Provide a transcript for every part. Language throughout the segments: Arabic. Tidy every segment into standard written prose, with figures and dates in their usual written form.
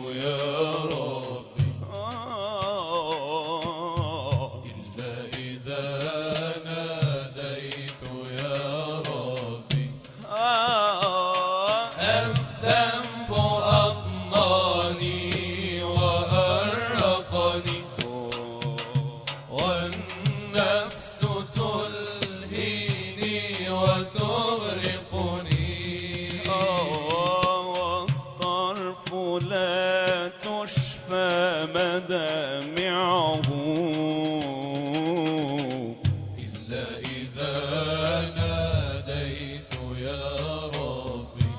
يا ربي إلا إذا ناديت يا ربي الذنب أضناني وأرقني والنفس تلهيني وتغرقني والطرف لا تشفى مدامعه إلا إذا ناديت يا ربي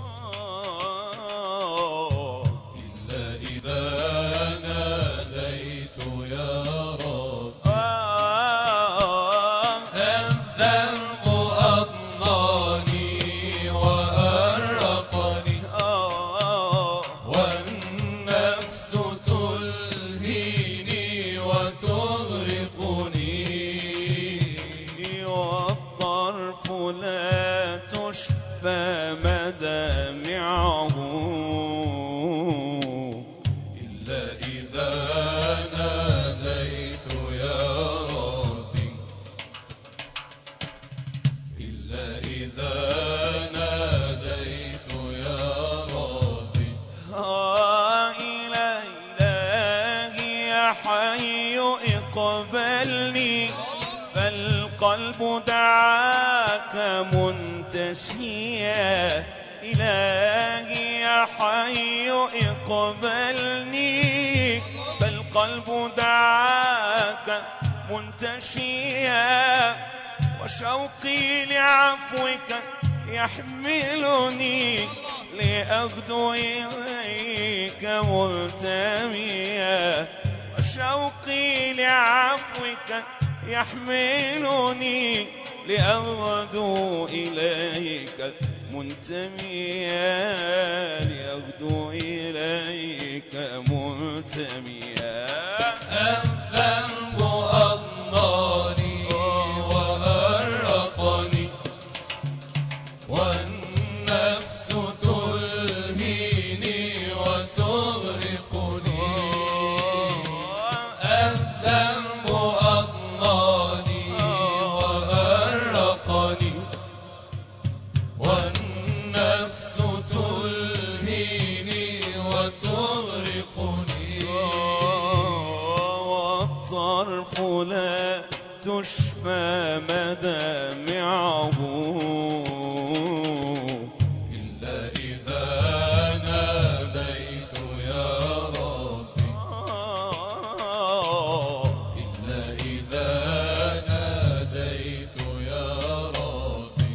إلا إذا ناديت يا ربي الذنب أضناني وأرقني والنفس تلهيني وتغرقني والطرف لا تشفى مدامعه إلا إذا ناديت يا ربي إلا إذا ناديت يا ربي إلهي يا حي اقبلني فالقلب دعاك منتشيا إلهي يا حي اقبلني فالقلب دعاك منتشيا وشوقي لعفوك يحملني لأغدو إليك ملتميا وشوقي لعفوك يحملني لأغدو إليك منتميا لأغدو إليك منتميا الذنب أضناني وأرقني والنفس تلهيني وتغرقني الذنب أضناني وأرقني والنفس تلهيني وتغرقني والطرف لا تشفى مدامعه إلا إذا ناديت يا ربي إلا إذا ناديت يا ربي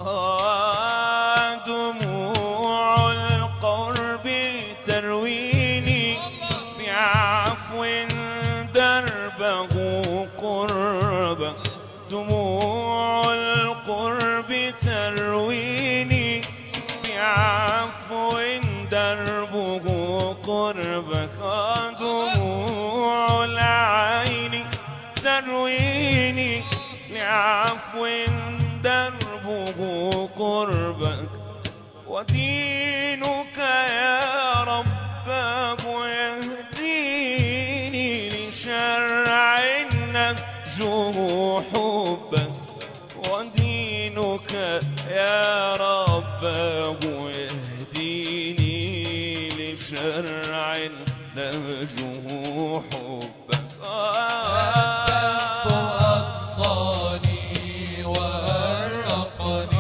دموع القرب ترويني بعفو دربه قربا دموع القرب ترويني بعفو دربه قربك دموع العين ترويني لعفو دربه قربك ودينك يا رباه يهديني لشرع نهجه حبك ودينك يا رباه يهديني لشرع نهجه حبك أضناني وأرقني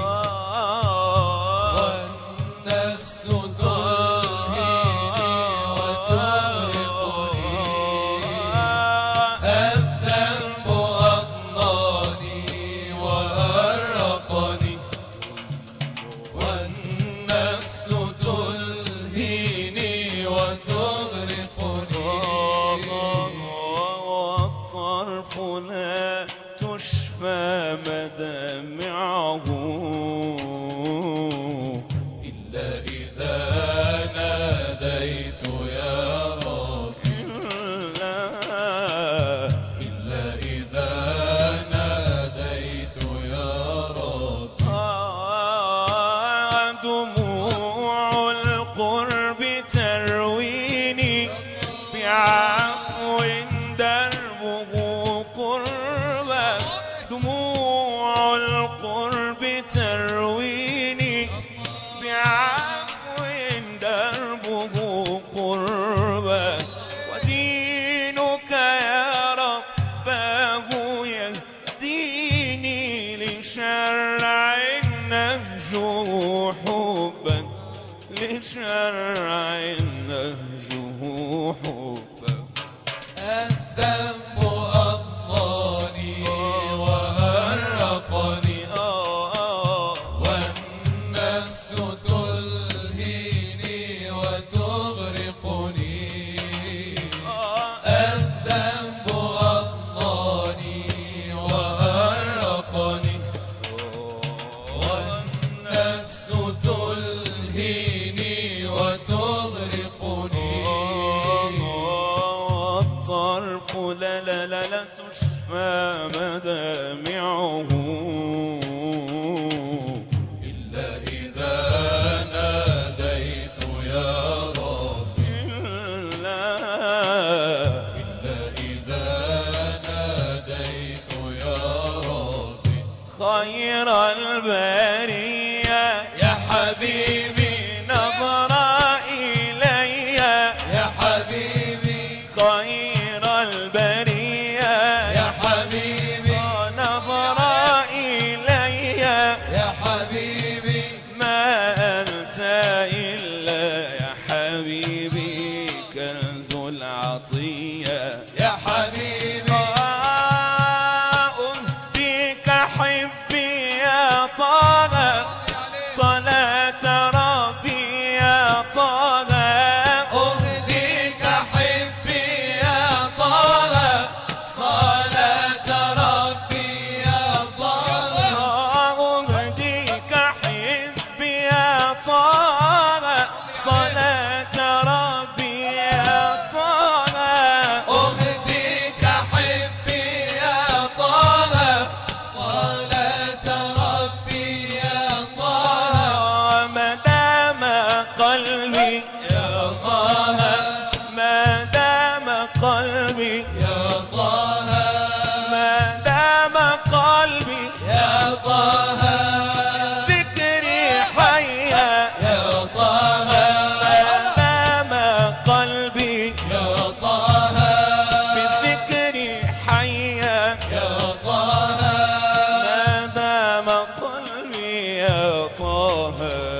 والنفس تلهيني وتغرقني الذنب أضناني وأرقني والنفس تلهيني وتغرقني والطرف لا تشفى مدامعه إلا إذا ناديت يا ربي إلا إذا ناديت يا ربي دموع القرب ترويني قربا ودينك يا رباه يهديني لشرع نهجه حبا لشرع نهجه حبا الذنب أضناني وأرقني والنفس تلهيني وتغرقني الذنب أضناني وأرقني والنفس تلهيني وتغرقني والطرف لا لا لا لا تشفى مدامعه إلا إذا ناديت يا رب إلا إذا ناديت يا رب خير البرية يا حبيبي نظر إلي يا حبيبي خير البرية يا حبيبي نظر إلي يا حبيبي ما أنت إلا يا حبيبي كنز العطية يا حبيبي أهديك حبي يا طه صلاة ربي يا طه أهديك حبي يا طه صلاة ربي يا طه أهديك حبي يا طه صلاة ربي يا طه أهديك حبي يا طه صلاة ربي يا طه ما دام قلبي يا طه ما دام قلبي يا طه ما دام قلبي يا طه ذكري حيا يا طه ما دام قلبي يا طه بالذكر حيا يا طه ما دام قلبي يا طه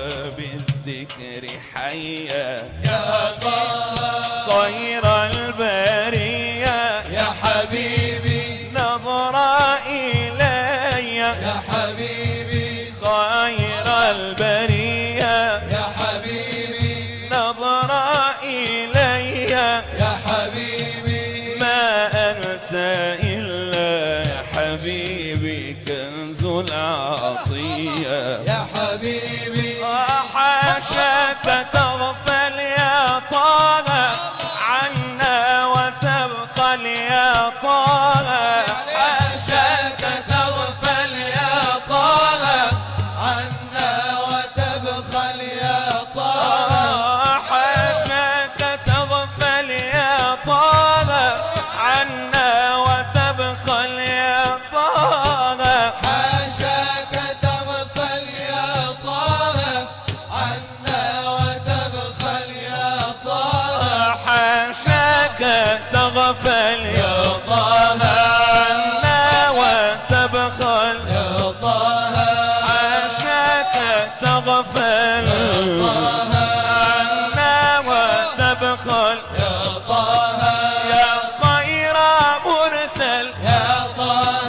بالذكر حيا يا طه خير البرية يا حبيبي نظر إلي يا حبيبي خير البرية يا حبيبي نظر إلي يا حبيبي ما أنت إلا يا حبيبي كنز العطية يا حبيبي وحاشاك تغفل يا طه عنا وتبخل يا طه حاشاك تغفل يا طه عنا وتبخل يا طه حاشاك تغفل يا طه عنا وتبخل يا طه حاشاك تغفل يا طه عنا وتبخل يا طه حاشاك تغفل يا طه عنا وتبخل يا طه حاشاك تغفل عنا وتبخل يا طه يا خير مرسل يا طه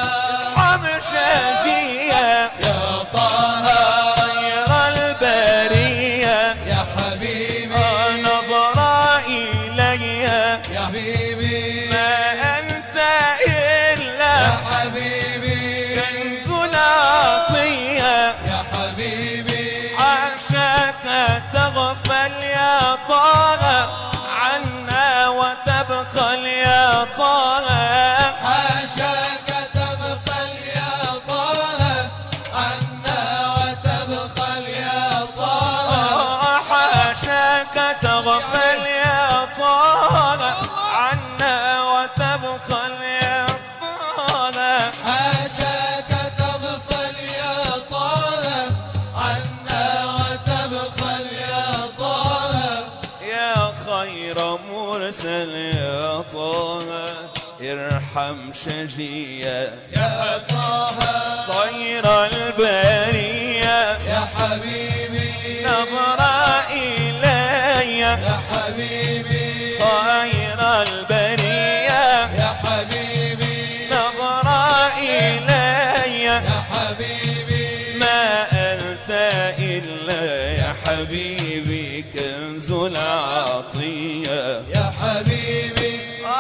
حمشاجية يا طه خير البرية يا حبيبي نظر إلي يا حبيبي ما أنت يا إلا حبيبي كنز العطية يا حبيبي حاشاك تغفل يا طه عنا وتبخل يا طه حاشاك تغفل يا طه عنا وتبخل يا طه حاشاك تغفل يا طه عنا وتبخل يا طه حاشاك تغفل يا طه عنا وتبخل يا طه يا خير مرسل يا طه ارحم شجية يا طه خير البرية يا حبيبي نظر إلي يا حبيبي خير البرية يا حبيبي نظر إلي يا حبيبي ما أنت إلا يا حبيبي كنز العطية يا حبيبي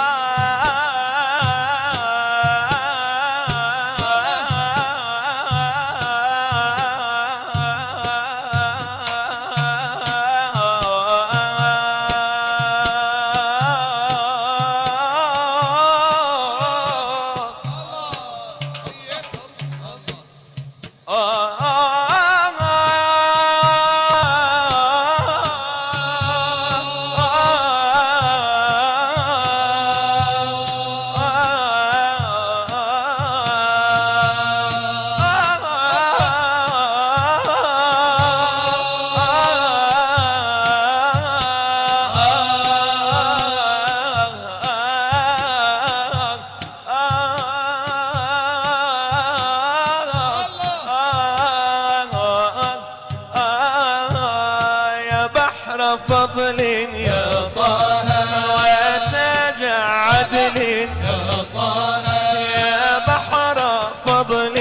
فضل يا طه وتاج عدل يا طه يا بحر فضل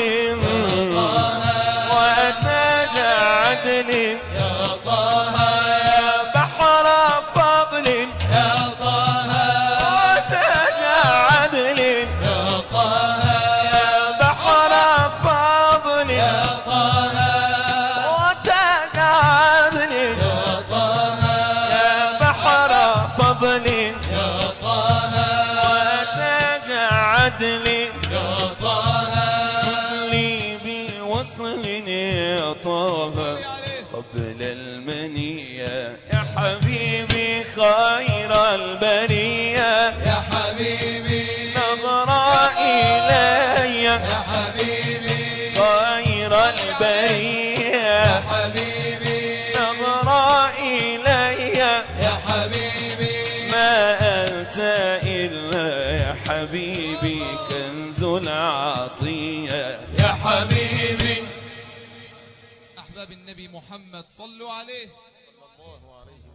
وتاج عدل يا طه يا بحر فضل يا طه وتاج عدل يا طه يا بحر فضل يا طه وتاج عدل يا طه بحر فضل يا طه وتاج عدل يا طه لي بوصل يا طه قبل المنية يا حبيبي خير البرية يا حبيبي نظر إلي يا حبيبي خير البرية يا حبيبي نظر إلي يا حبيبي ما أنت إلا يا حبيبي كنز العطية يا حبيبي. أحباب النبي محمد صلوا عليه.